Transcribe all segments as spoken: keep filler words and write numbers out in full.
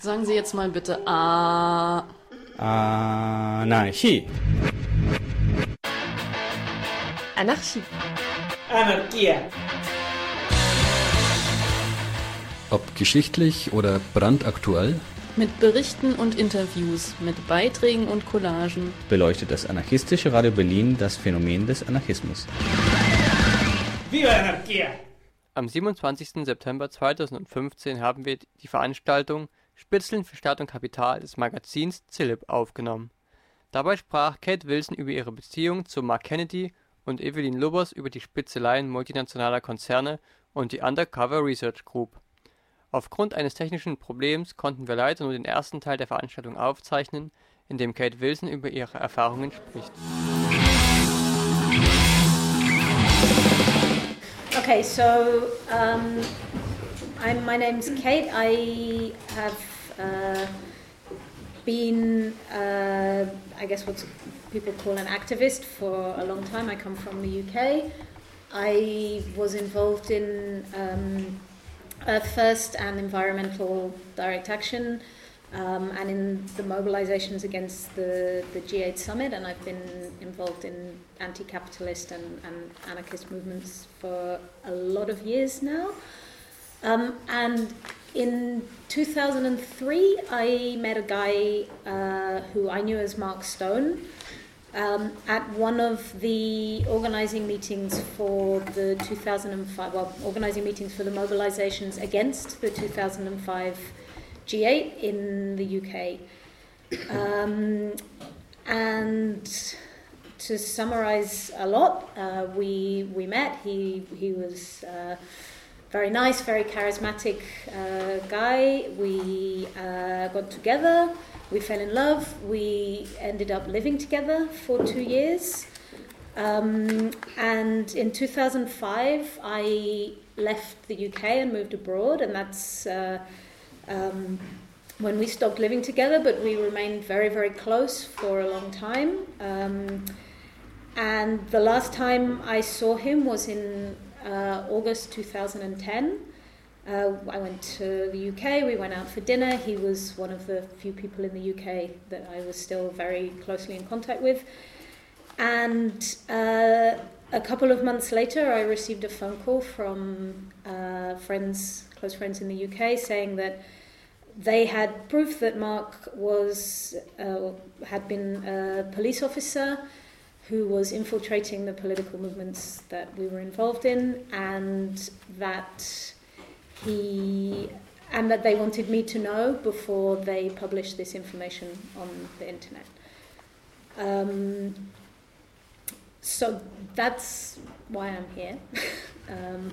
Sagen Sie jetzt mal bitte A. Anarchie. Anarchie. Anarchia. Ob geschichtlich oder brandaktuell, Mit Berichten und Interviews, mit Beiträgen und Collagen beleuchtet das anarchistische Radio Berlin das Phänomen des Anarchismus. Viva Anarchia! Am siebenundzwanzigsten September zweitausendfünfzehn haben wir die Veranstaltung Spitzeln für Staat und Kapital des Magazins Zillip aufgenommen. Dabei sprach Kate Wilson über ihre Beziehung zu Mark Kennedy und Evelyn Lubbers über die Spitzeleien multinationaler Konzerne und die Undercover Research Group. Aufgrund eines technischen Problems konnten wir leider nur den ersten Teil der Veranstaltung aufzeichnen, in dem Kate Wilson über ihre Erfahrungen spricht. Okay, so um, I'm, my name's Kate. I have uh, been, uh, I guess what people call an activist for a long time. I come from the U K. I was involved in um, Earth First and environmental direct action, um, and in the mobilizations against the, the G eight summit, and I've been involved in anti-capitalist and, and anarchist movements for a lot of years now. Um, and in two thousand three, I met a guy uh, who I knew as Mark Stone um, at one of the organizing meetings for the two thousand five, well, organizing meetings for the mobilizations against the two thousand five G eight in the U K. Um, and to summarize a lot, uh, we we met. He he was uh, very nice, very charismatic uh, guy. We uh, got together. We fell in love. We ended up living together for two years. Um, and in two thousand five, I left the U K and moved abroad, and that's uh, um, when we stopped living together, but we remained very, very close for a long time. Um, and the last time I saw him was in uh, August two thousand ten. Uh, I went to the U K, we went out for dinner. He was one of the few people in the U K that I was still very closely in contact with. And uh, a couple of months later, I received a phone call from uh, friends, close friends in the U K, saying that they had proof that Mark was uh, had been a police officer who was infiltrating the political movements that we were involved in, and that he and that they wanted me to know before they published this information on the internet. Um, so that's why I'm here. um,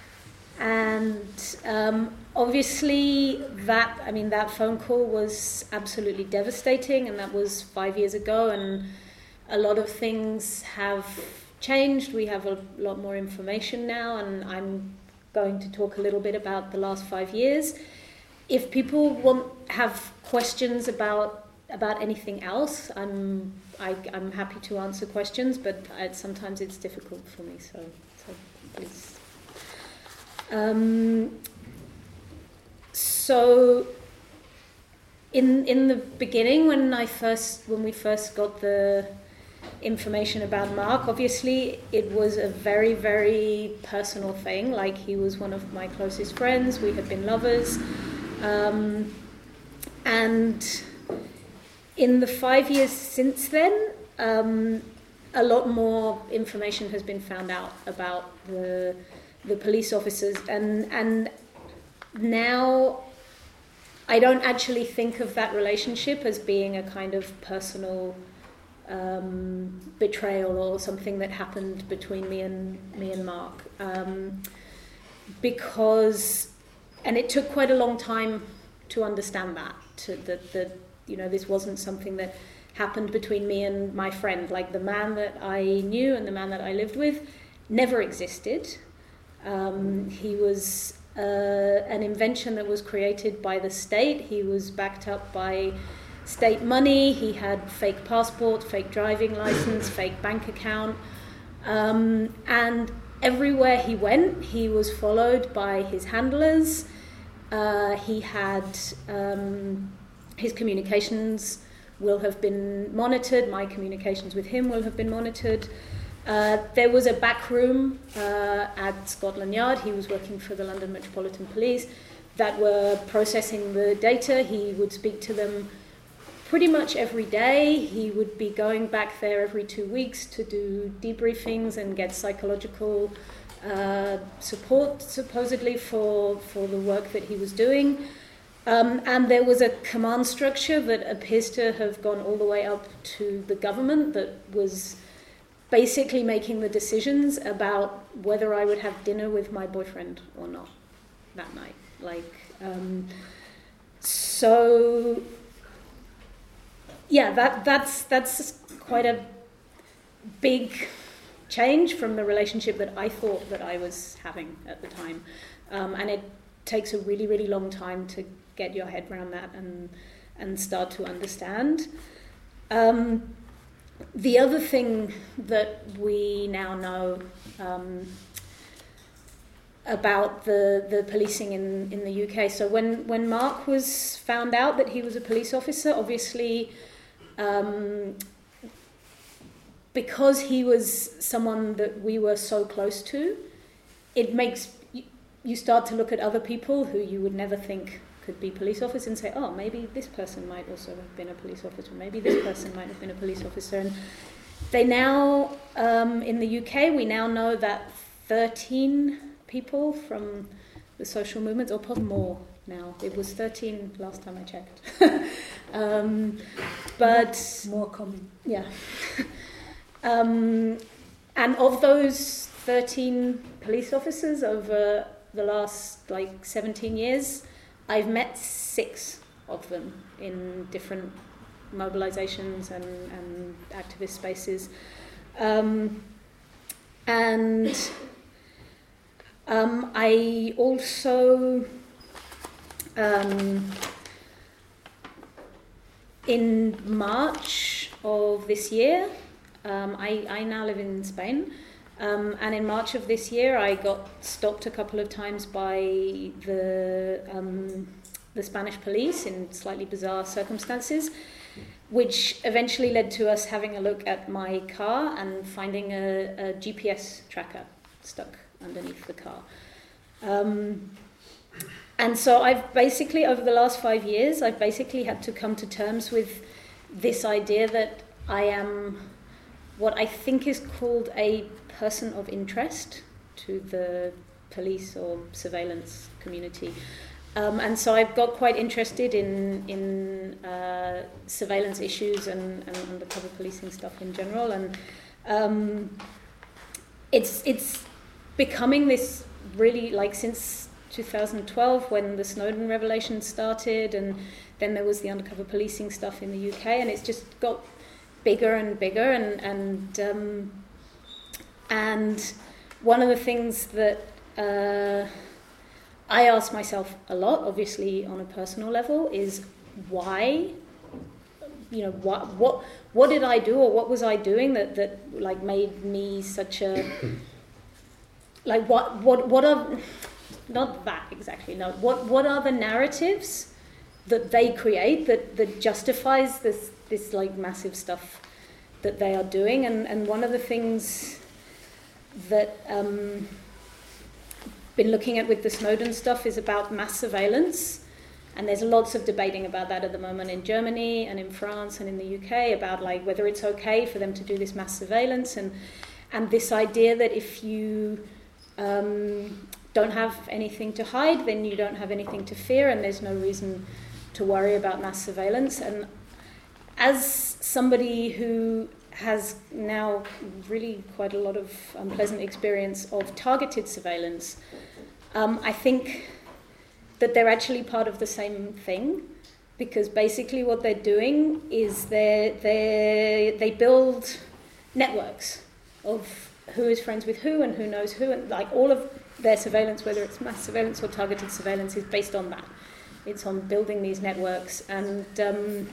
and um, obviously that, I mean, that phone call was absolutely devastating, and that was five years ago, and a lot of things have changed. We have a lot more information now, and I'm going to talk a little bit about the last five years. If people want have questions about about anything else, I'm I, I'm happy to answer questions, but I, sometimes it's difficult for me. So, so please. Um, so, in in the beginning, when I first when we first got the information about Mark, obviously it was a very, very personal thing. Like, he was one of my closest friends. We had been lovers. Um, and in the five years since then, um, a lot more information has been found out about the the police officers. And, and now I don't actually think of that relationship as being a kind of personal Um, betrayal or something that happened between me and me and Mark, um, because, and it took quite a long time to understand that, to, that that you know this wasn't something that happened between me and my friend. Like, the man that I knew and the man that I lived with never existed. Um, he was uh, an invention that was created by the state. He was backed up by state money. He had fake passport, fake driving license, fake bank account, um, and everywhere he went, he was followed by his handlers, Uh, he had um, his communications will have been monitored. My communications with him will have been monitored. Uh, there was a back room uh, at Scotland Yard. He was working for the London Metropolitan Police that were processing the data. He would speak to them pretty much every day. He would be going back there every two weeks to do debriefings and get psychological uh, support, supposedly, for, for the work that he was doing. Um, and there was a command structure that appears to have gone all the way up to the government that was basically making the decisions about whether I would have dinner with my boyfriend or not that night. Like, um, so, yeah, that that's that's quite a big change from the relationship that I thought that I was having at the time, um, and it takes a really, really long time to get your head around that and and start to understand. Um, the other thing that we now know um, about the, the policing in, in the U K. So when, when Mark was found out that he was a police officer, obviously um, because he was someone that we were so close to, it makes you, you start to look at other people who you would never think could be police officers and say, oh, maybe this person might also have been a police officer, maybe this person might have been a police officer. And they now, um, in the U K, we now know that thirteen people from the social movements, or possibly more now. It was thirteen last time I checked. um, but more common. Yeah. um, and of those thirteen police officers over the last like seventeen years, I've met six of them in different mobilizations and, and activist spaces. Um, and um, I also, um, in March of this year, um, I, I now live in Spain, Um, and in March of this year, I got stopped a couple of times by the um, the Spanish police in slightly bizarre circumstances, which eventually led to us having a look at my car and finding a, a G P S tracker stuck underneath the car. Um, and so I've basically, over the last five years, I've basically had to come to terms with this idea that I am what I think is called a person of interest to the police or surveillance community. Um, and so I've got quite interested in in uh, surveillance issues and, and undercover policing stuff in general. And um, it's it's becoming this really, like, since two thousand twelve when the Snowden revelation started, and then there was the undercover policing stuff in the U K, and it's just got bigger and bigger, and and um, and one of the things that uh, I ask myself a lot, obviously on a personal level, is why, you know, what what what did I do, or what was I doing that that like made me such a like what what what are not that exactly no what what are the narratives that they create that that justifies this this like massive stuff that they are doing. And, and one of the things that um been looking at with the Snowden stuff is about mass surveillance, and there's lots of debating about that at the moment in Germany and in France and in the U K about like whether it's okay for them to do this mass surveillance, and and this idea that if you um don't have anything to hide, then you don't have anything to fear, and there's no reason to worry about mass surveillance. And as somebody who has now really quite a lot of unpleasant experience of targeted surveillance, um, I think that they're actually part of the same thing, because basically what they're doing is they they they build networks of who is friends with who and who knows who, and like all of their surveillance, whether it's mass surveillance or targeted surveillance, is based on that. It's on building these networks. And um,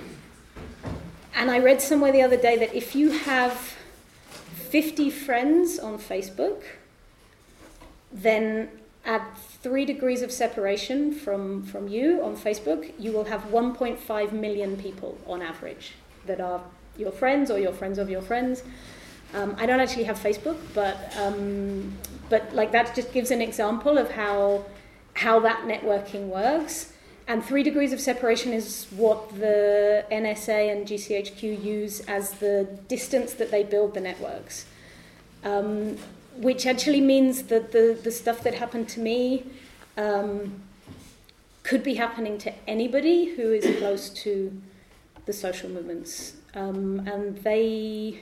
and I read somewhere the other day that if you have fifty friends on Facebook, then at three degrees of separation from, from you on Facebook, you will have one point five million people on average that are your friends or your friends of your friends. Um, I don't actually have Facebook, but um, but like that just gives an example of how how that networking works. And three degrees of separation is what the N S A and G C H Q use as the distance that they build the networks. Um, which actually means that the, the stuff that happened to me um, could be happening to anybody who is close to the social movements. Um, and they...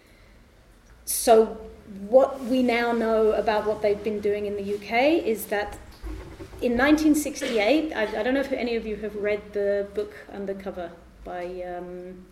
So what we now know about what they've been doing in the U K is that in nineteen sixty-eight, I, I don't know if any of you have read the book Undercover by um,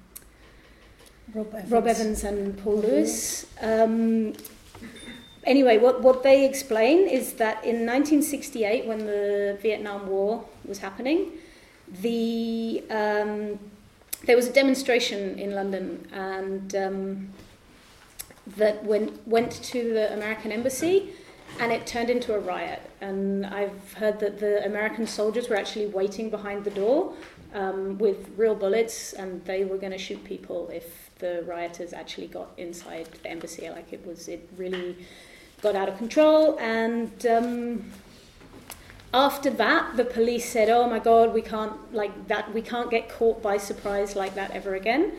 Rob Evans. Rob Evans and Paul Lewis. Um, anyway, what, what they explain is that in nineteen sixty-eight, when the Vietnam War was happening, the um, there was a demonstration in London, and um, that went, went to the American embassy, and it turned into a riot. And I've heard that the American soldiers were actually waiting behind the door um, with real bullets, and they were going to shoot people if the rioters actually got inside the embassy. Like it was, it really got out of control. And um, after that, the police said, "Oh my God, we can't like that. We can't get caught by surprise like that ever again."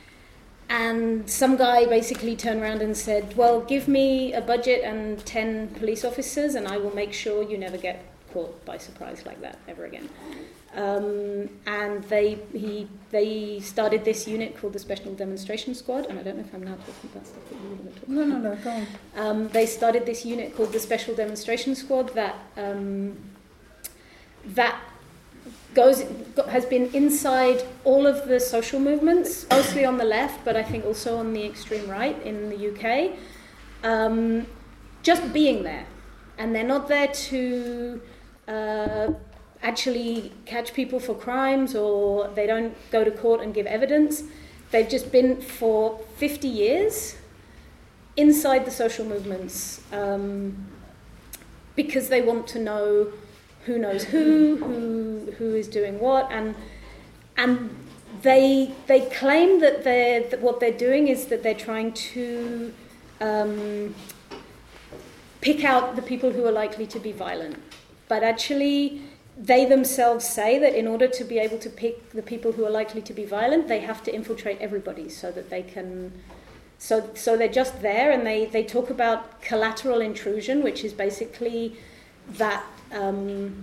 And some guy basically turned around and said, "Well, give me a budget and ten police officers, and I will make sure you never get caught by surprise like that ever again." Um, and they he they started this unit called the Special Demonstration Squad. And I don't know if I'm now talking about stuff that you were going to talk about. No, no, no, go on. Um, they started this unit called the Special Demonstration Squad that um, that. Goes has been inside all of the social movements, mostly on the left, but I think also on the extreme right in the U K, um, just being there. And they're not there to uh, actually catch people for crimes, or they don't go to court and give evidence. They've just been for fifty years inside the social movements um, because they want to know who knows who, who who is doing what, and and they they claim that they're that what they're doing is that they're trying to um, pick out the people who are likely to be violent. But actually, they themselves say that in order to be able to pick the people who are likely to be violent, they have to infiltrate everybody so that they can. So so they're just there, and they they talk about collateral intrusion, which is basically that. Um,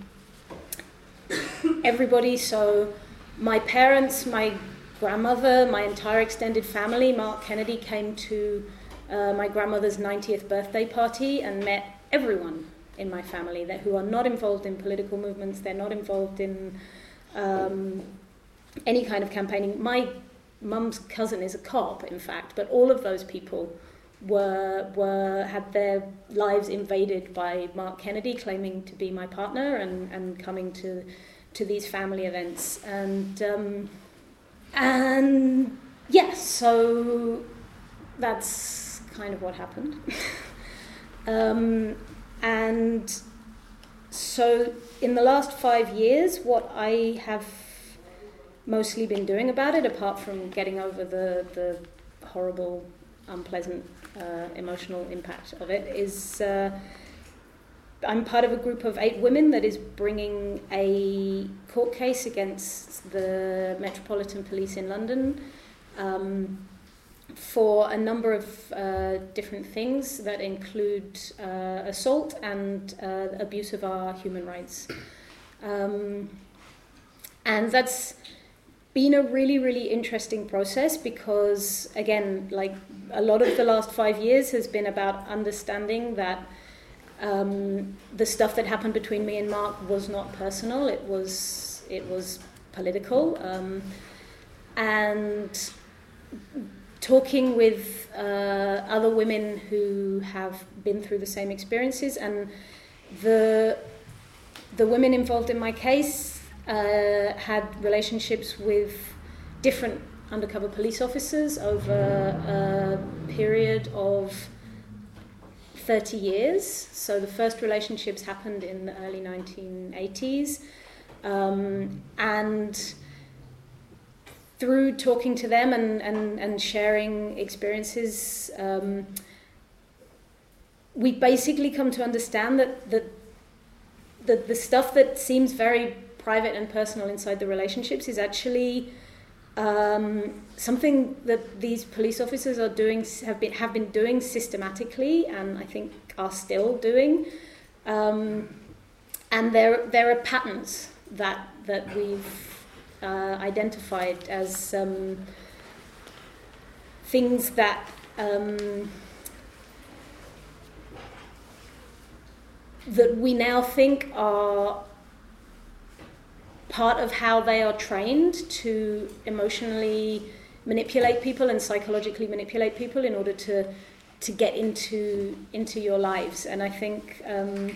everybody, so my parents, my grandmother, my entire extended family, Mark Kennedy came to uh, my grandmother's ninetieth birthday party and met everyone in my family that who are not involved in political movements. They're not involved in um, any kind of campaigning. My mum's cousin is a cop, in fact, but all of those people were were had their lives invaded by Mark Kennedy claiming to be my partner and, and coming to to these family events. And um, and yes, yeah, so that's kind of what happened. um, and so in the last five years, what I have mostly been doing about it, apart from getting over the, the horrible, unpleasant Uh, emotional impact of it, is uh, I'm part of a group of eight women that is bringing a court case against the Metropolitan Police in London um, for a number of uh, different things that include uh, assault and uh, abuse of our human rights. Um, and that's been a really, really interesting process because, again, like a lot of the last five years has been about understanding that um, the stuff that happened between me and Mark was not personal. It was it was political, um, and talking with uh, other women who have been through the same experiences, and the the women involved in my case. Uh, had relationships with different undercover police officers over a period of thirty years. So the first relationships happened in the early nineteen eighties. Um, and through talking to them and, and, and sharing experiences, um, we basically come to understand that the, the, the stuff that seems very private and personal inside the relationships is actually um, something that these police officers are doing, have been, have been doing systematically, and I think are still doing. Um, and there, there are patterns that, that we've Uh, identified as um, things that um, that we now think are part of how they are trained to emotionally manipulate people and psychologically manipulate people in order to to get into into your lives. And I think um,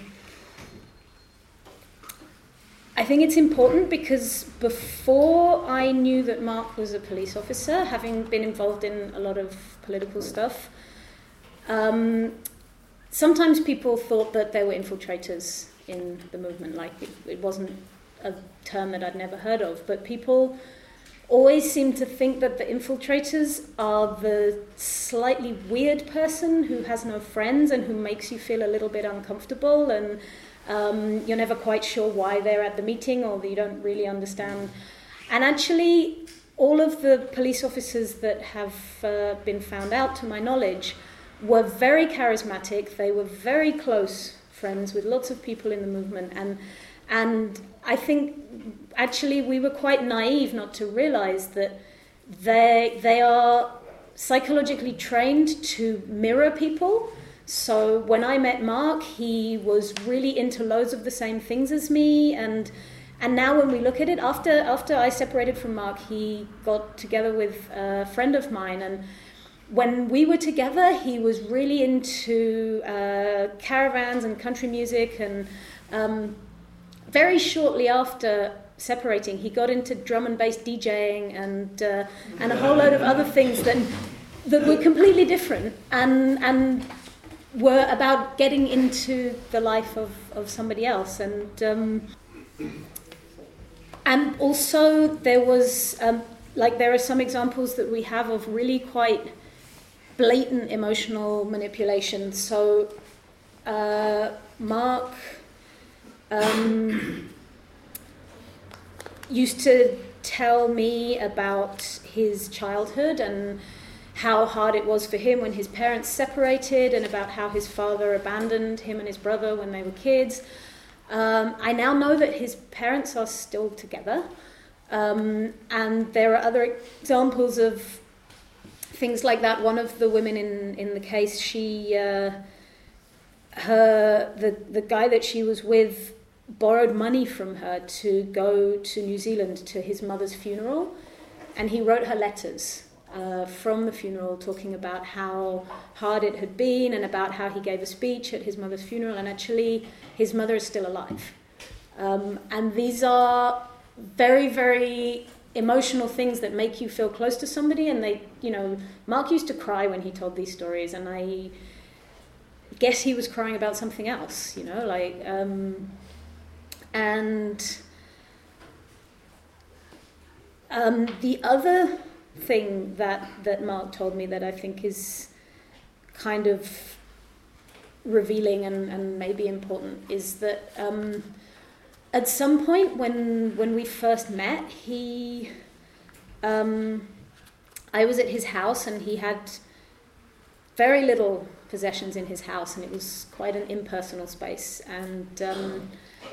I think it's important because before I knew that Mark was a police officer, having been involved in a lot of political stuff, um, sometimes people thought that there were infiltrators in the movement. Like it, it wasn't a term that I'd never heard of, but people always seem to think that the infiltrators are the slightly weird person who has no friends and who makes you feel a little bit uncomfortable, and Um, you're never quite sure why they're at the meeting, or that you don't really understand. And actually, all of the police officers that have uh, been found out, to my knowledge, were very charismatic. They were very close friends with lots of people in the movement. And and I think, actually, we were quite naive not to realize that they they are psychologically trained to mirror people. So when I met Mark, he was really into loads of the same things as me, and and now when we look at it, after after I separated from Mark, he got together with a friend of mine, and when we were together, he was really into uh, caravans and country music, and um, very shortly after separating, he got into drum and bass DJing and uh, and a whole load of other things that that were completely different, and and. were about getting into the life of, of somebody else. And um, and also there was, um, like there are some examples that we have of really quite blatant emotional manipulation. So uh, Mark um, used to tell me about his childhood and how hard it was for him when his parents separated, and about how his father abandoned him and his brother when they were kids. Um, I now know that his parents are still together, um, and there are other examples of things like that. One of the women in, in the case, she, uh, her, the, the guy that she was with borrowed money from her to go to New Zealand to his mother's funeral, and he wrote her letters Uh, from the funeral, talking about how hard it had been and about how he gave a speech at his mother's funeral, and actually his mother is still alive. Um, and these are very, very emotional things that make you feel close to somebody, and they, you know, Mark used to cry when he told these stories, and I guess he was crying about something else, you know, like, um, and um, the other thing that, that Mark told me that I think is kind of revealing and, and maybe important is that um, at some point when when we first met, he um, I was at his house, and he had very little possessions in his house, and it was quite an impersonal space, and um,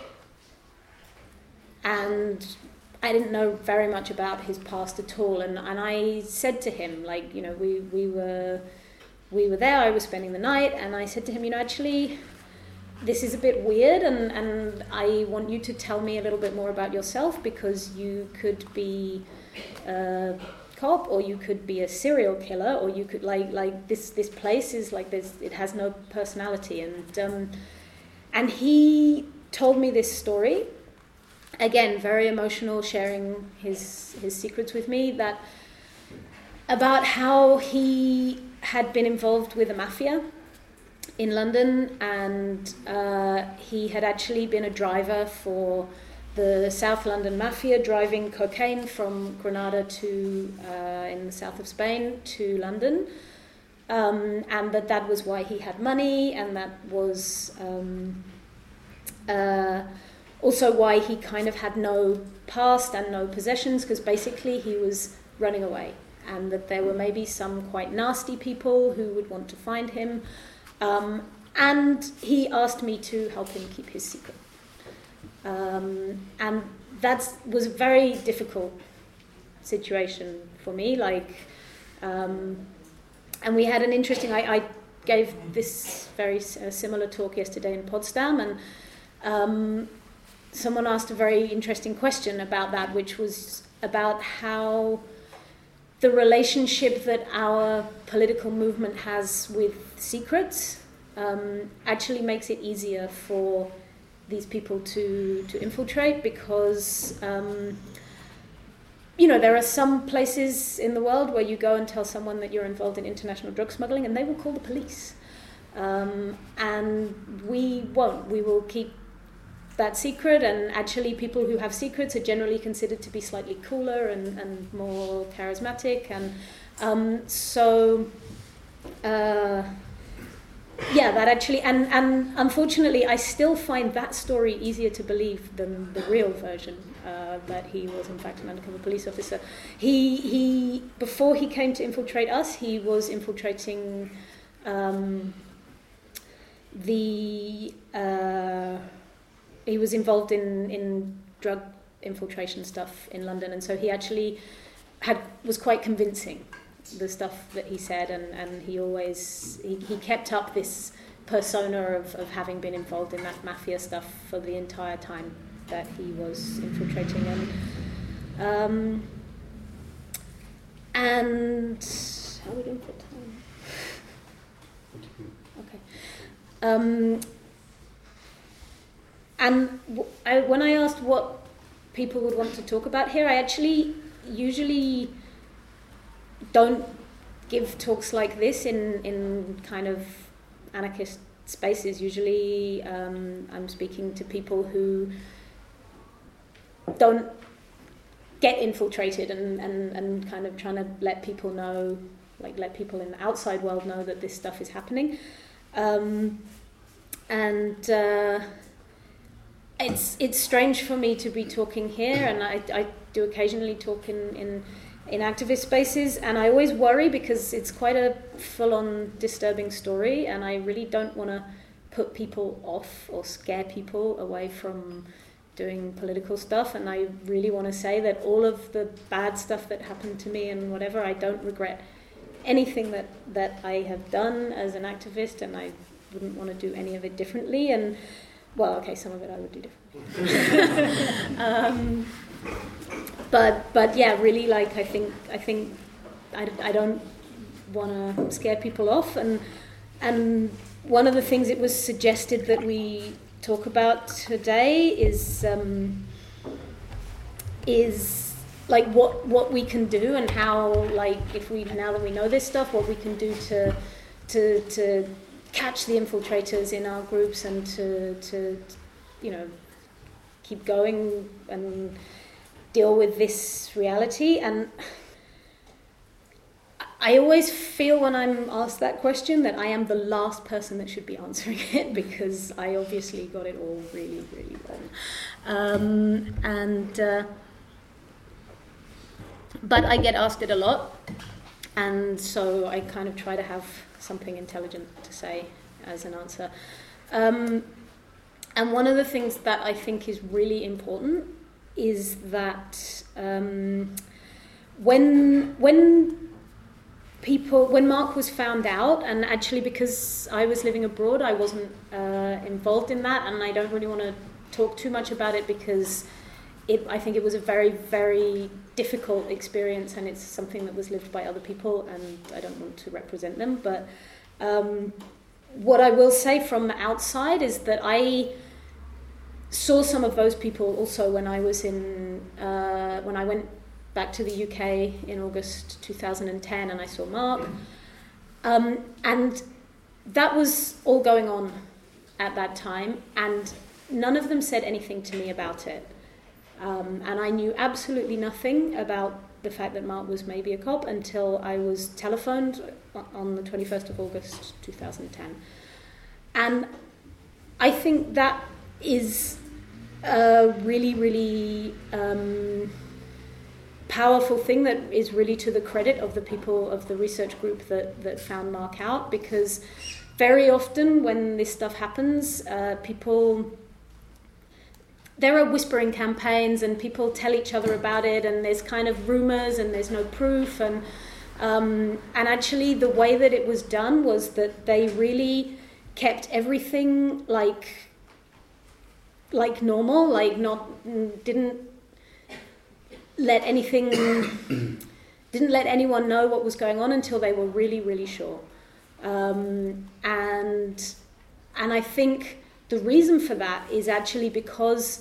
and I didn't know very much about his past at all, and, and I said to him, like, you know, we, we were we were there, I was spending the night, and I said to him, you know, actually, this is a bit weird, and, and I want you to tell me a little bit more about yourself, because you could be a cop, or you could be a serial killer, or you could, like, like this, this place is like this, it has no personality, and um, and he told me this story. Again, very emotional, sharing his his secrets with me, that about how he had been involved with the mafia, in London, and uh, he had actually been a driver for the South London Mafia, driving cocaine from Granada to uh, in the south of Spain to London, um, and that that was why he had money, and that was um, uh, also why he kind of had no past and no possessions, because basically he was running away, and that there were maybe some quite nasty people who would want to find him, um, and he asked me to help him keep his secret. Um, and that was a very difficult situation for me. Like, um, and we had an interesting. I, I gave this very uh, similar talk yesterday in Potsdam, and um, someone asked a very interesting question about that, which was about how the relationship that our political movement has with secrets um, actually makes it easier for these people to, to infiltrate, because um, you know, there are some places in the world where you go and tell someone that you're involved in international drug smuggling and they will call the police, um, and we won't. We will keep that secret, and actually people who have secrets are generally considered to be slightly cooler and, and more charismatic, and um, so uh, yeah, that actually, and, and unfortunately I still find that story easier to believe than the real version, uh, that he was in fact an undercover police officer. He, he before he came to infiltrate us, he was infiltrating um, the uh, he was involved in, in drug infiltration stuff in London, and so he actually had was quite convincing, the stuff that he said, and, and he always he, he kept up this persona of, of having been involved in that mafia stuff for the entire time that he was infiltrating. And um, and how are we doing for time? Okay. Um, and w- I, when I asked what people would want to talk about here, I actually usually don't give talks like this in, in kind of anarchist spaces. Usually um, I'm speaking to people who don't get infiltrated, and, and, and kind of trying to let people know, like let people in the outside world know that this stuff is happening. Um, and uh, it's it's strange for me to be talking here, and I, I do occasionally talk in, in in activist spaces, and I always worry because it's quite a full-on disturbing story, and I really don't want to put people off or scare people away from doing political stuff. And I really want to say that all of the bad stuff that happened to me and whatever, I don't regret anything that, that I have done as an activist, and I wouldn't want to do any of it differently. And well, okay, some of it I would do differently. um, But but yeah, really, like I think I think I, I don't want to scare people off, and and one of the things it was suggested that we talk about today is um, is like what what we can do, and how, like, if we now that we know this stuff, what we can do to to to catch the infiltrators in our groups, and to to you know keep going and deal with this reality. And I always feel when I'm asked that question that I am the last person that should be answering it, because I obviously got it all really, really wrong. Um, and uh, but I get asked it a lot, and so I kind of try to have something intelligent to say as an answer. Um, and one of the things that I think is really important is that um, when when people when Mark was found out, and actually because I was living abroad, I wasn't uh, involved in that, and I don't really want to talk too much about it because it, I think it was a very, very difficult experience, and it's something that was lived by other people, and I don't want to represent them. But um, what I will say from the outside is that I saw some of those people also when I was in uh, when I went back to the U K in August two thousand ten, and I saw Mark, um, and that was all going on at that time, and none of them said anything to me about it. Um, and I knew absolutely nothing about the fact that Mark was maybe a cop until I was telephoned on the twenty-first of August two thousand ten. And I think that is a really, really um, powerful thing that is really to the credit of the people of the research group that, that found Mark out, because very often when this stuff happens, uh, people... there are whispering campaigns and people tell each other about it, and there's kind of rumors and there's no proof. And um, and actually the way that it was done was that they really kept everything like like normal, like not didn't let anything didn't let anyone know what was going on until they were really, really sure. Um, and and I think the reason for that is actually because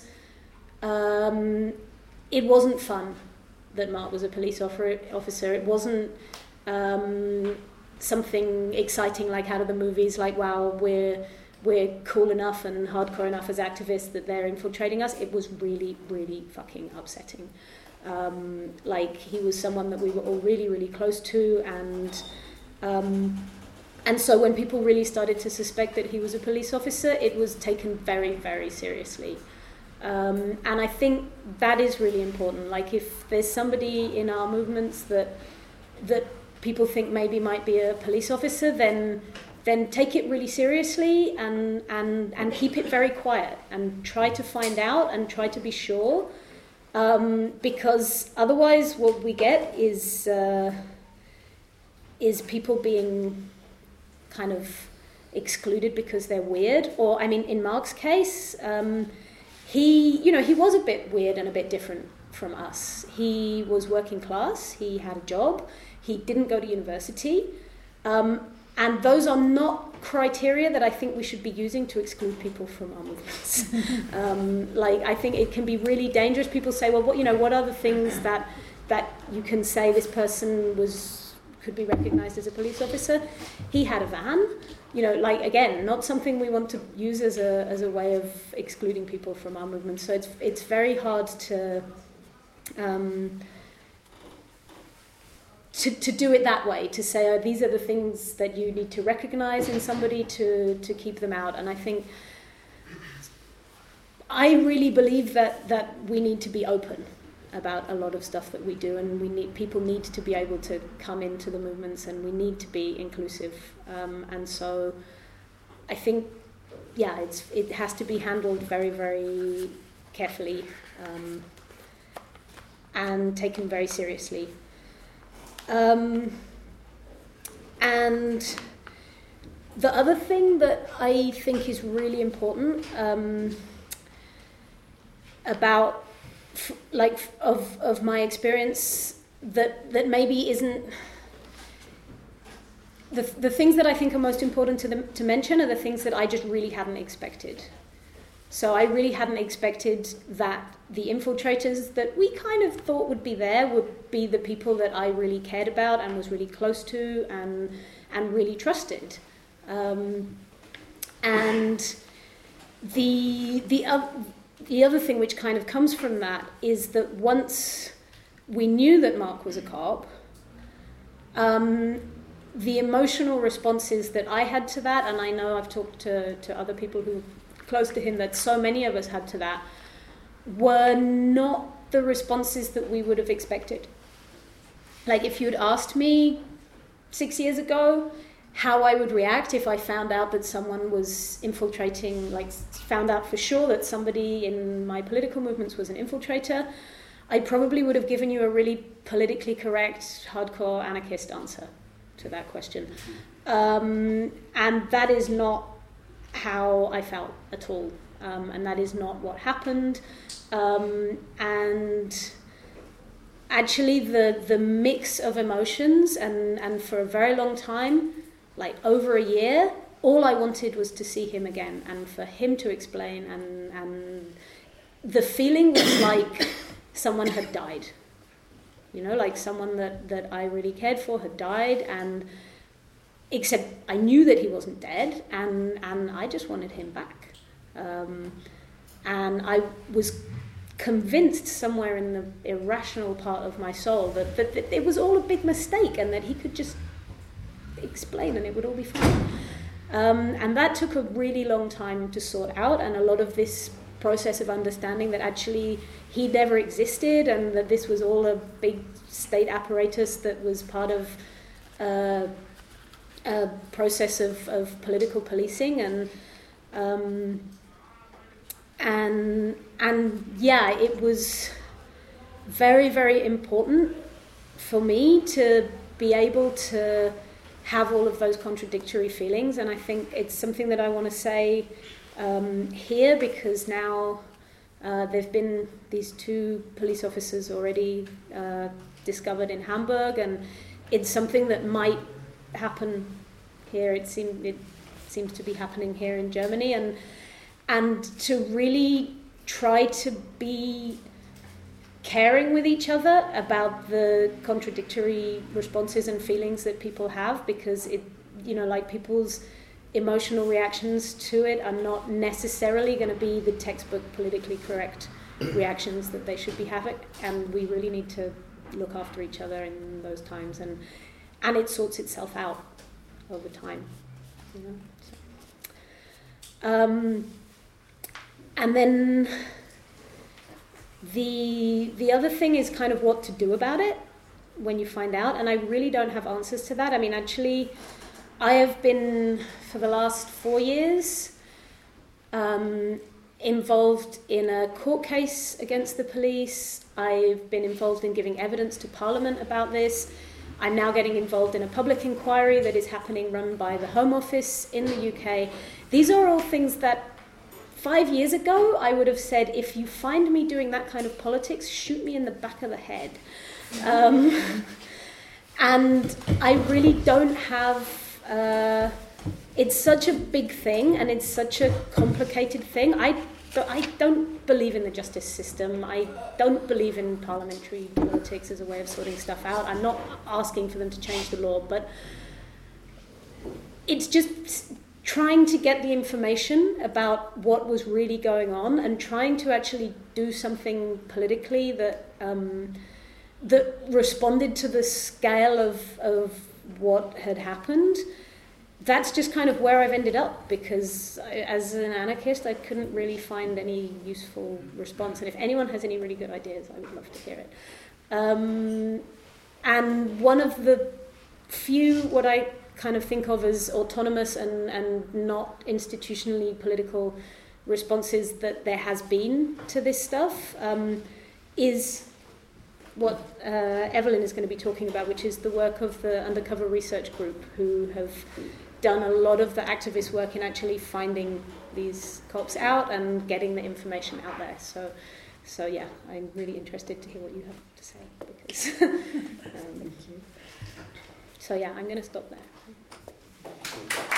um, it wasn't fun that Mark was a police officer. It wasn't um, something exciting like out of the movies, like, wow, we're we're cool enough and hardcore enough as activists that they're infiltrating us. It was really, really fucking upsetting. Um, like, he was someone that we were all really, really close to, and um, and so when people really started to suspect that he was a police officer, it was taken very, very seriously. Um, and I think that is really important. Like, if there's somebody in our movements that that people think maybe might be a police officer, then then take it really seriously and and and keep it very quiet and try to find out and try to be sure. Um, because otherwise what we get is uh, is people being kind of excluded because they're weird. Or, I mean, in Mark's case, um, he, you know, he was a bit weird and a bit different from us. He was working class, he had a job, he didn't go to university, um, and those are not criteria that I think we should be using to exclude people from our movements. um, like, I think it can be really dangerous. People say, well, what, you know, what are the things that that you can say this person was could be recognized as a police officer? He had a van. You know, like, again, not something we want to use as a as a way of excluding people from our movement. So it's it's very hard to um, to to do it that way. To say, oh, these are the things that you need to recognize in somebody to to keep them out. And I think I really believe that that we need to be open about a lot of stuff that we do, and we need people need to be able to come into the movements, and we need to be inclusive. Um, and so, I think, yeah, it's it has to be handled very, very carefully um, and taken very seriously. Um, and the other thing that I think is really important um, about like of of my experience that that maybe isn't the the things that I think are most important to them to mention are the things that I just really hadn't expected. So I really hadn't expected that the infiltrators that we kind of thought would be there would be the people that I really cared about and was really close to and and really trusted. Um, and the the other The other thing which kind of comes from that is that once we knew that Mark was a cop, um, the emotional responses that I had to that, and I know I've talked to, to other people who are close to him that so many of us had to that, were not the responses that we would have expected. Like, if you'd asked me six years ago how I would react if I found out that someone was infiltrating, like found out for sure that somebody in my political movements was an infiltrator, I probably would have given you a really politically correct, hardcore anarchist answer to that question. Um, and that is not how I felt at all. Um, and that is not what happened. Um, and actually the, the mix of emotions, and, and for a very long time, like over a year, all I wanted was to see him again and for him to explain, and and the feeling was like someone had died. You know, like someone that, that I really cared for had died, and except I knew that he wasn't dead, and, and I just wanted him back. Um, and I was convinced somewhere in the irrational part of my soul that, that, that it was all a big mistake and that he could just explain and it would all be fine. Um, and that took a really long time to sort out, and a lot of this process of understanding that actually he never existed and that this was all a big state apparatus that was part of uh, a process of, of political policing, and um, and and yeah, it was very, very important for me to be able to have all of those contradictory feelings, and I think it's something that I want to say um, here, because now uh, there have been these two police officers already uh, discovered in Hamburg, and it's something that might happen here. It seems it seems to be happening here in Germany, and and to really try to be caring with each other about the contradictory responses and feelings that people have, because it, you know, like people's emotional reactions to it are not necessarily going to be the textbook politically correct reactions that they should be having, and we really need to look after each other in those times, and and it sorts itself out over time, you know. So, um, and then The the other thing is kind of what to do about it when you find out, and I really don't have answers to that. I mean, actually, I have been, for the last four years, um, involved in a court case against the police. I've been involved in giving evidence to Parliament about this. I'm now getting involved in a public inquiry that is happening, run by the Home Office in the U K. These are all things that Five years ago, I would have said, if you find me doing that kind of politics, shoot me in the back of the head. Um, and I really don't have... Uh, it's such a big thing, and it's such a complicated thing. I, I don't believe in the justice system. I don't believe in parliamentary politics as a way of sorting stuff out. I'm not asking for them to change the law, but it's just trying to get the information about what was really going on and trying to actually do something politically that um, that responded to the scale of of what had happened. That's just kind of where I've ended up, because I, as an anarchist, I couldn't really find any useful response. And if anyone has any really good ideas, I would love to hear it. Um, and one of the few, what I kind of think of as autonomous and, and not institutionally political responses that there has been to this stuff um, is what uh, Evelyn is going to be talking about, which is the work of the Undercover Research Group, who have done a lot of the activist work in actually finding these cops out and getting the information out there. So, so yeah, I'm really interested to hear what you have to say, because um, so yeah, I'm going to stop there.